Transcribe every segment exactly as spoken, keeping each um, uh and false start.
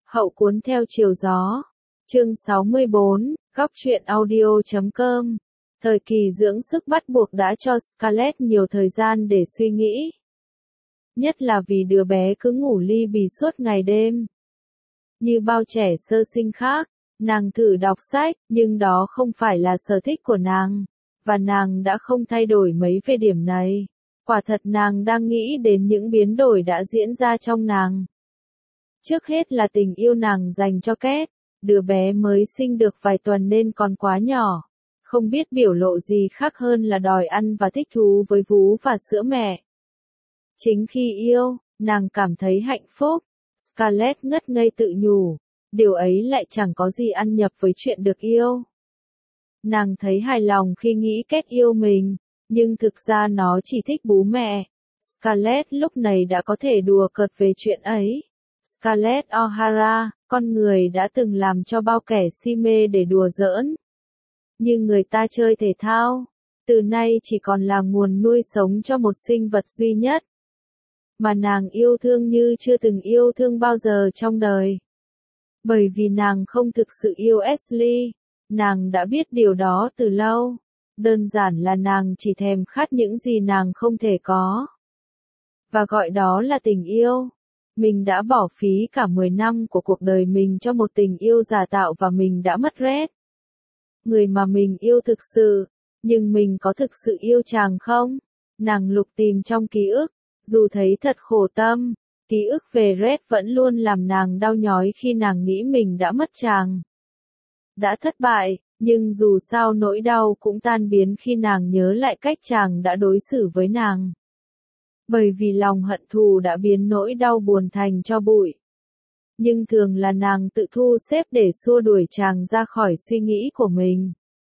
Hậu cuốn theo chiều gió. Chương sáu mươi bốn, góc truyện audio chấm com. Thời kỳ dưỡng sức bắt buộc đã cho Scarlett nhiều thời gian để suy nghĩ. Nhất là vì đứa bé cứ ngủ li bì suốt ngày đêm. Như bao trẻ sơ sinh khác, nàng thử đọc sách, nhưng đó không phải là sở thích của nàng, và nàng đã không thay đổi mấy về điểm này. Quả thật nàng đang nghĩ đến những biến đổi đã diễn ra trong nàng. Trước hết là tình yêu nàng dành cho Kate, đứa bé mới sinh được vài tuần nên còn quá nhỏ, không biết biểu lộ gì khác hơn là đòi ăn và thích thú với vú và sữa mẹ. Chính khi yêu, nàng cảm thấy hạnh phúc. Scarlett ngất ngây tự nhủ, điều ấy lại chẳng có gì ăn nhập với chuyện được yêu. Nàng thấy hài lòng khi nghĩ Kate yêu mình, nhưng thực ra nó chỉ thích bú mẹ. Scarlett lúc này đã có thể đùa cợt về chuyện ấy. Scarlett O'Hara, con người đã từng làm cho bao kẻ si mê để đùa giỡn. Nhưng người ta chơi thể thao, từ nay chỉ còn là nguồn nuôi sống cho một sinh vật duy nhất mà nàng yêu thương như chưa từng yêu thương bao giờ trong đời. Bởi vì nàng không thực sự yêu Ashley, nàng đã biết điều đó từ lâu. Đơn giản là nàng chỉ thèm khát những gì nàng không thể có. Và gọi đó là tình yêu. Mình đã bỏ phí cả mười năm của cuộc đời mình cho một tình yêu giả tạo và mình đã mất Red. Người mà mình yêu thực sự, nhưng mình có thực sự yêu chàng không? Nàng lục tìm trong ký ức, dù thấy thật khổ tâm, ký ức về Red vẫn luôn làm nàng đau nhói khi nàng nghĩ mình đã mất chàng. Đã thất bại, nhưng dù sao nỗi đau cũng tan biến khi nàng nhớ lại cách chàng đã đối xử với nàng. Bởi vì lòng hận thù đã biến nỗi đau buồn thành tro bụi. Nhưng thường là nàng tự thu xếp để xua đuổi chàng ra khỏi suy nghĩ của mình.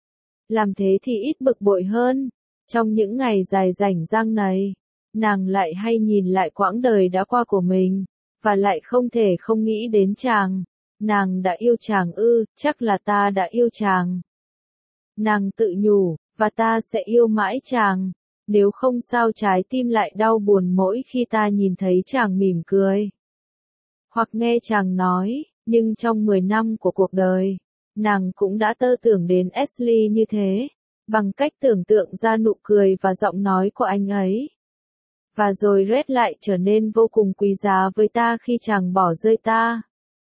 Làm thế thì ít bực bội hơn. Trong những ngày dài rảnh rang này, nàng lại hay nhìn lại quãng đời đã qua của mình, và lại không thể không nghĩ đến chàng. Nàng đã yêu chàng ư, chắc là ta đã yêu chàng. Nàng tự nhủ, và ta sẽ yêu mãi chàng. Nếu không sao trái tim lại đau buồn mỗi khi ta nhìn thấy chàng mỉm cười. Hoặc nghe chàng nói, nhưng trong mười năm của cuộc đời, nàng cũng đã tơ tưởng đến Ashley như thế, bằng cách tưởng tượng ra nụ cười và giọng nói của anh ấy. Và rồi Red lại trở nên vô cùng quý giá với ta khi chàng bỏ rơi ta.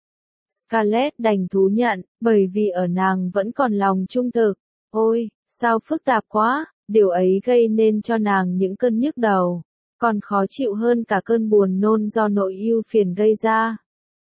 Scarlett đành thú nhận, bởi vì ở nàng vẫn còn lòng trung thực. Ôi, sao phức tạp quá, điều ấy gây nên cho nàng những cơn nhức đầu, còn khó chịu hơn cả cơn buồn nôn do nỗi ưu phiền gây ra.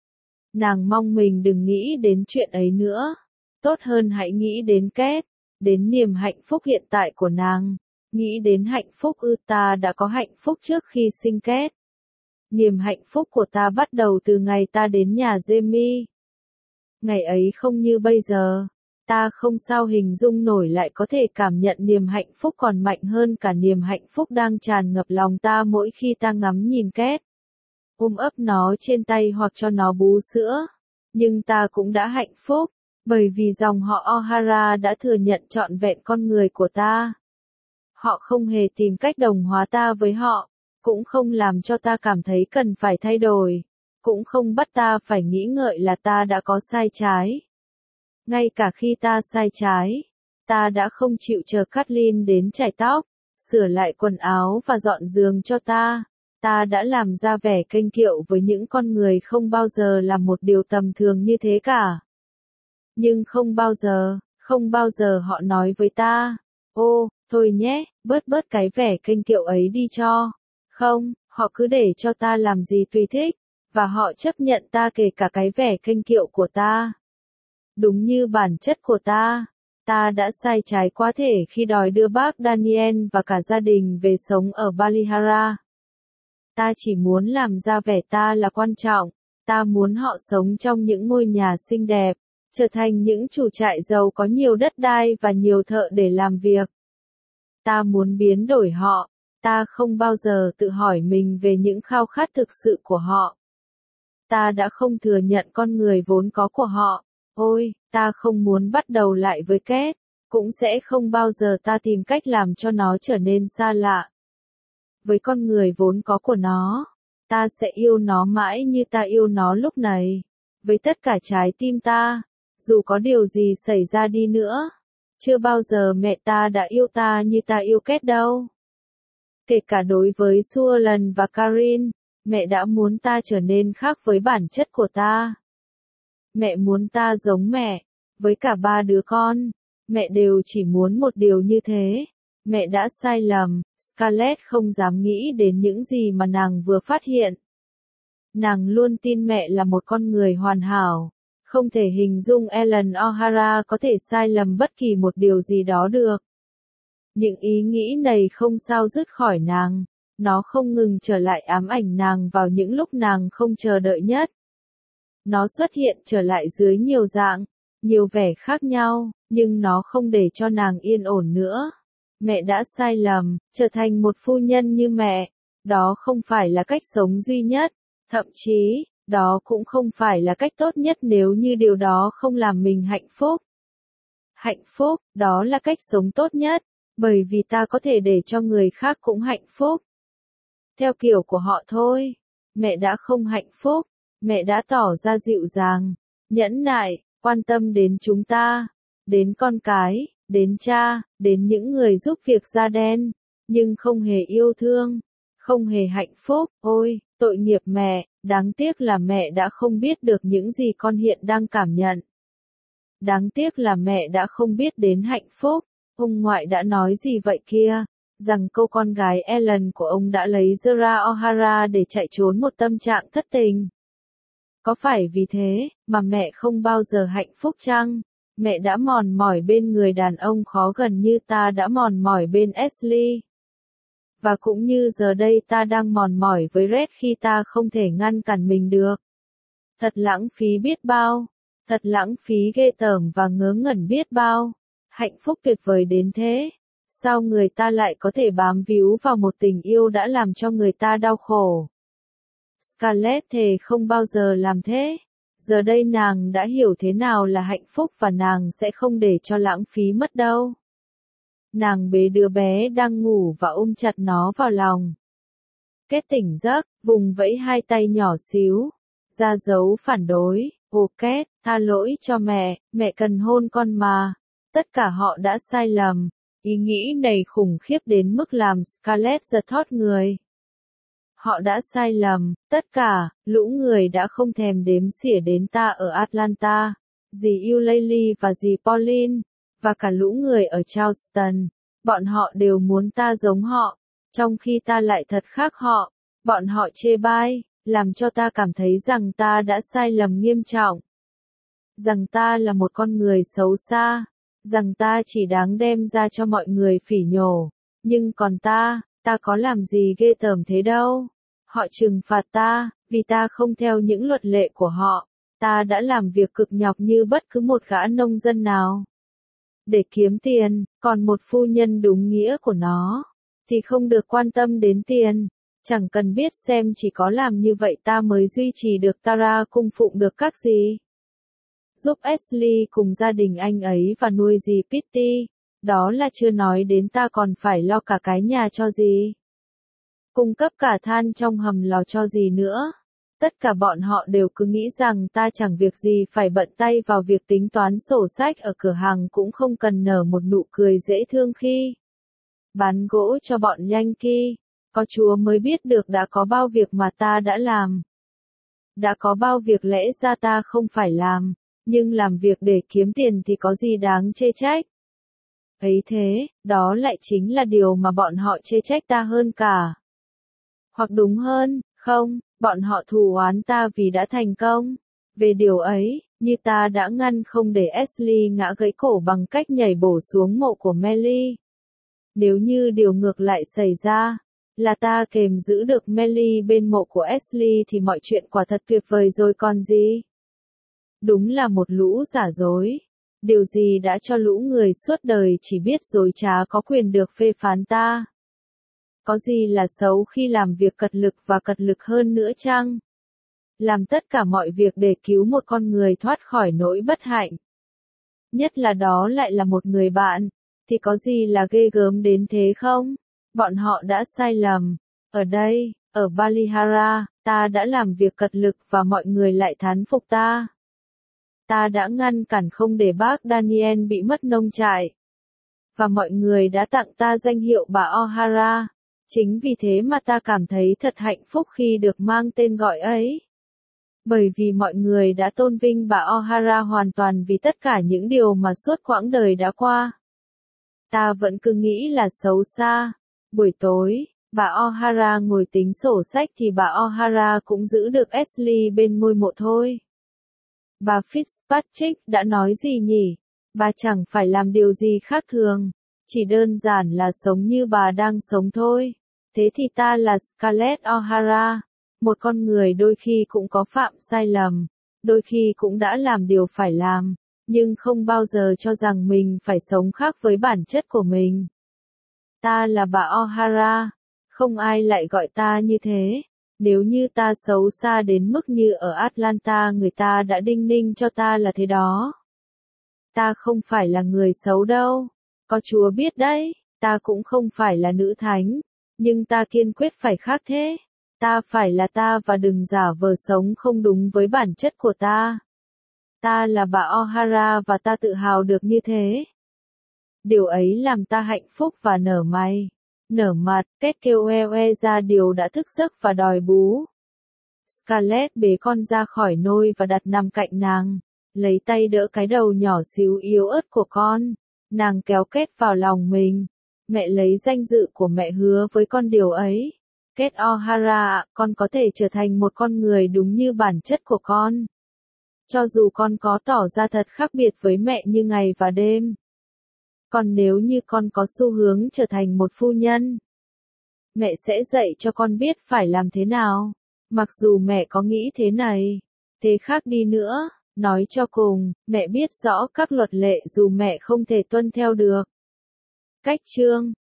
Nàng mong mình đừng nghĩ đến chuyện ấy nữa. Tốt hơn hãy nghĩ đến Kate, đến niềm hạnh phúc hiện tại của nàng. Nghĩ đến hạnh phúc ư, ta đã có hạnh phúc trước khi sinh Kate. Niềm hạnh phúc của ta bắt đầu từ ngày ta đến nhà Jamie. Ngày ấy không như bây giờ. Ta không sao hình dung nổi lại có thể cảm nhận niềm hạnh phúc còn mạnh hơn cả niềm hạnh phúc đang tràn ngập lòng ta mỗi khi ta ngắm nhìn Kate. Ôm ấp nó trên tay hoặc cho nó bú sữa. Nhưng ta cũng đã hạnh phúc, bởi vì dòng họ O'Hara đã thừa nhận trọn vẹn con người của ta. Họ không hề tìm cách đồng hóa ta với họ, cũng không làm cho ta cảm thấy cần phải thay đổi, cũng không bắt ta phải nghĩ ngợi là ta đã có sai trái. Ngay cả khi ta sai trái, ta đã không chịu chờ Kathleen đến chải tóc, sửa lại quần áo và dọn giường cho ta. Ta đã làm ra vẻ kênh kiệu với những con người không bao giờ làm một điều tầm thường như thế cả. Nhưng không bao giờ, không bao giờ họ nói với ta, ô, thôi nhé, bớt bớt cái vẻ kênh kiệu ấy đi cho. Không, họ cứ để cho ta làm gì tùy thích, và họ chấp nhận ta kể cả cái vẻ kênh kiệu của ta. Đúng như bản chất của ta, ta đã sai trái quá thể khi đòi đưa bác Daniel và cả gia đình về sống ở Ballyhara. Ta chỉ muốn làm ra vẻ ta là quan trọng, ta muốn họ sống trong những ngôi nhà xinh đẹp, trở thành những chủ trại giàu có nhiều đất đai và nhiều thợ để làm việc. Ta muốn biến đổi họ, ta không bao giờ tự hỏi mình về những khao khát thực sự của họ. Ta đã không thừa nhận con người vốn có của họ. Ôi, ta không muốn bắt đầu lại với Kate, cũng sẽ không bao giờ ta tìm cách làm cho nó trở nên xa lạ. Với con người vốn có của nó, ta sẽ yêu nó mãi như ta yêu nó lúc này. với tất cả trái tim ta, dù có điều gì xảy ra đi nữa. Chưa bao giờ mẹ ta đã yêu ta như ta yêu Kate đâu. Kể cả đối với Suellen và Karin, mẹ đã muốn ta trở nên khác với bản chất của ta. Mẹ muốn ta giống mẹ, với cả ba đứa con, mẹ đều chỉ muốn một điều như thế. Mẹ đã sai lầm, Scarlett không dám nghĩ đến những gì mà nàng vừa phát hiện. Nàng luôn tin mẹ là một con người hoàn hảo, không thể hình dung Ellen O'Hara có thể sai lầm bất kỳ một điều gì đó được. Những ý nghĩ này không sao dứt khỏi nàng, nó không ngừng trở lại ám ảnh nàng vào những lúc nàng không chờ đợi nhất. Nó xuất hiện trở lại dưới nhiều dạng, nhiều vẻ khác nhau, nhưng nó không để cho nàng yên ổn nữa. Mẹ đã sai lầm, trở thành một phu nhân như mẹ, đó không phải là cách sống duy nhất, thậm chí, đó cũng không phải là cách tốt nhất nếu như điều đó không làm mình hạnh phúc. Hạnh phúc, đó là cách sống tốt nhất, bởi vì ta có thể để cho người khác cũng hạnh phúc. Theo kiểu của họ thôi, mẹ đã không hạnh phúc, mẹ đã tỏ ra dịu dàng, nhẫn nại, quan tâm đến chúng ta, đến con cái, đến cha, đến những người giúp việc da đen, nhưng không hề yêu thương, không hề hạnh phúc. Ôi, tội nghiệp mẹ, đáng tiếc là mẹ đã không biết được những gì con hiện đang cảm nhận. Đáng tiếc là mẹ đã không biết đến hạnh phúc. Ông ngoại đã nói gì vậy kia? Rằng cô con gái Ellen của ông đã lấy Zara O'Hara để chạy trốn một tâm trạng thất tình. Có phải vì thế mà mẹ không bao giờ hạnh phúc chăng? Mẹ đã mòn mỏi bên người đàn ông khó gần như ta đã mòn mỏi bên Ashley. Và cũng như giờ đây ta đang mòn mỏi với Red khi ta không thể ngăn cản mình được. Thật lãng phí biết bao. Thật lãng phí ghê tởm và ngớ ngẩn biết bao. Hạnh phúc tuyệt vời đến thế. Sao người ta lại có thể bám víu vào một tình yêu đã làm cho người ta đau khổ? Scarlett thề không bao giờ làm thế. Giờ đây nàng đã hiểu thế nào là hạnh phúc và nàng sẽ không để cho lãng phí mất đâu. Nàng bế đứa bé đang ngủ và ôm chặt nó vào lòng. Kết tỉnh giấc, vùng vẫy hai tay nhỏ xíu, ra dấu phản đối. Ô Kết, tha lỗi cho mẹ, mẹ cần hôn con mà. Tất cả họ đã sai lầm. Ý nghĩ này khủng khiếp đến mức làm Scarlett giật thót người. Họ đã sai lầm, tất cả, lũ người đã không thèm đếm xỉa đến ta ở Atlanta, dì Eulalie và dì Pauline, và cả lũ người ở Charleston. Bọn họ đều muốn ta giống họ, trong khi ta lại thật khác họ. Bọn họ chê bai, làm cho ta cảm thấy rằng ta đã sai lầm nghiêm trọng. Rằng ta là một con người xấu xa, rằng ta chỉ đáng đem ra cho mọi người phỉ nhổ. Nhưng còn ta, ta có làm gì ghê tởm thế đâu. Họ trừng phạt ta, vì ta không theo những luật lệ của họ. Ta đã làm việc cực nhọc như bất cứ một gã nông dân nào. Để kiếm tiền, còn một phu nhân đúng nghĩa của nó, thì không được quan tâm đến tiền. Chẳng cần biết xem chỉ có làm như vậy ta mới duy trì được Tara cung phụng được các gì. Giúp Ashley cùng gia đình anh ấy và nuôi dì Pitty. Đó là chưa nói đến ta còn phải lo cả cái nhà cho dì. Cung cấp cả than trong hầm lò cho dì nữa. Tất cả bọn họ đều cứ nghĩ rằng ta chẳng việc gì phải bận tay vào việc tính toán sổ sách ở cửa hàng cũng không cần nở một nụ cười dễ thương khi bán gỗ cho bọn Yankee. Có Chúa mới biết được đã có bao việc mà ta đã làm. Đã có bao việc lẽ ra ta không phải làm, nhưng làm việc để kiếm tiền thì có gì đáng chê trách. Ấy thế, đó lại chính là điều mà bọn họ chê trách ta hơn cả. Hoặc đúng hơn, không, bọn họ thù oán ta vì đã thành công. Về điều ấy, như ta đã ngăn không để Ashley ngã gãy cổ bằng cách nhảy bổ xuống mộ của Melly. Nếu như điều ngược lại xảy ra, là ta kềm giữ được Melly bên mộ của Ashley thì mọi chuyện quả thật tuyệt vời rồi còn gì. Đúng là một lũ giả dối. Điều gì đã cho lũ người suốt đời chỉ biết dối trá có quyền được phê phán ta? Có gì là xấu khi làm việc cật lực và cật lực hơn nữa chăng? Làm tất cả mọi việc để cứu một con người thoát khỏi nỗi bất hạnh. Nhất là đó lại là một người bạn, thì có gì là ghê gớm đến thế không? Bọn họ đã sai lầm. Ở đây, Ở Balihara, ta đã làm việc cật lực và mọi người lại thán phục ta. Ta đã ngăn cản không để bác Daniel bị mất nông trại. Và mọi người đã tặng ta danh hiệu bà O'Hara. Chính vì thế mà ta cảm thấy thật hạnh phúc khi được mang tên gọi ấy. Bởi vì mọi người đã tôn vinh bà O'Hara hoàn toàn vì tất cả những điều mà suốt quãng đời đã qua. Ta vẫn cứ nghĩ là xấu xa. Buổi tối, bà O'Hara ngồi tính sổ sách thì bà O'Hara cũng giữ được Ashley bên ngôi mộ thôi. Bà Fitzpatrick đã nói gì nhỉ? Bà chẳng phải làm điều gì khác thường, chỉ đơn giản là sống như bà đang sống thôi. Thế thì ta là Scarlett O'Hara, một con người đôi khi cũng có phạm sai lầm, đôi khi cũng đã làm điều phải làm, nhưng không bao giờ cho rằng mình phải sống khác với bản chất của mình. Ta là bà O'Hara, không ai lại gọi ta như thế. Nếu như ta xấu xa đến mức như ở Atlanta người ta đã đinh ninh cho ta là thế đó. Ta không phải là người xấu đâu, có Chúa biết đấy, ta cũng không phải là nữ thánh, nhưng ta kiên quyết phải khác thế. Ta phải là ta và đừng giả vờ sống không đúng với bản chất của ta. Ta là bà O'Hara và ta tự hào được như thế. Điều ấy làm ta hạnh phúc và nở mày. Nở mặt, Kết kêu oe oe ra điều đã thức giấc và đòi bú. Scarlett bế con ra khỏi nôi và đặt nằm cạnh nàng, lấy tay đỡ cái đầu nhỏ xíu yếu ớt của con. Nàng kéo Kết vào lòng mình. Mẹ lấy danh dự của mẹ hứa với con điều ấy. Kết O'Hara, con có thể trở thành một con người đúng như bản chất của con. Cho dù con có tỏ ra thật khác biệt với mẹ như ngày và đêm. Còn nếu như con có xu hướng trở thành một phu nhân, mẹ sẽ dạy cho con biết phải làm thế nào. Mặc dù mẹ có nghĩ thế này, thế khác đi nữa, nói cho cùng, mẹ biết rõ các luật lệ dù mẹ không thể tuân theo được. Cách chương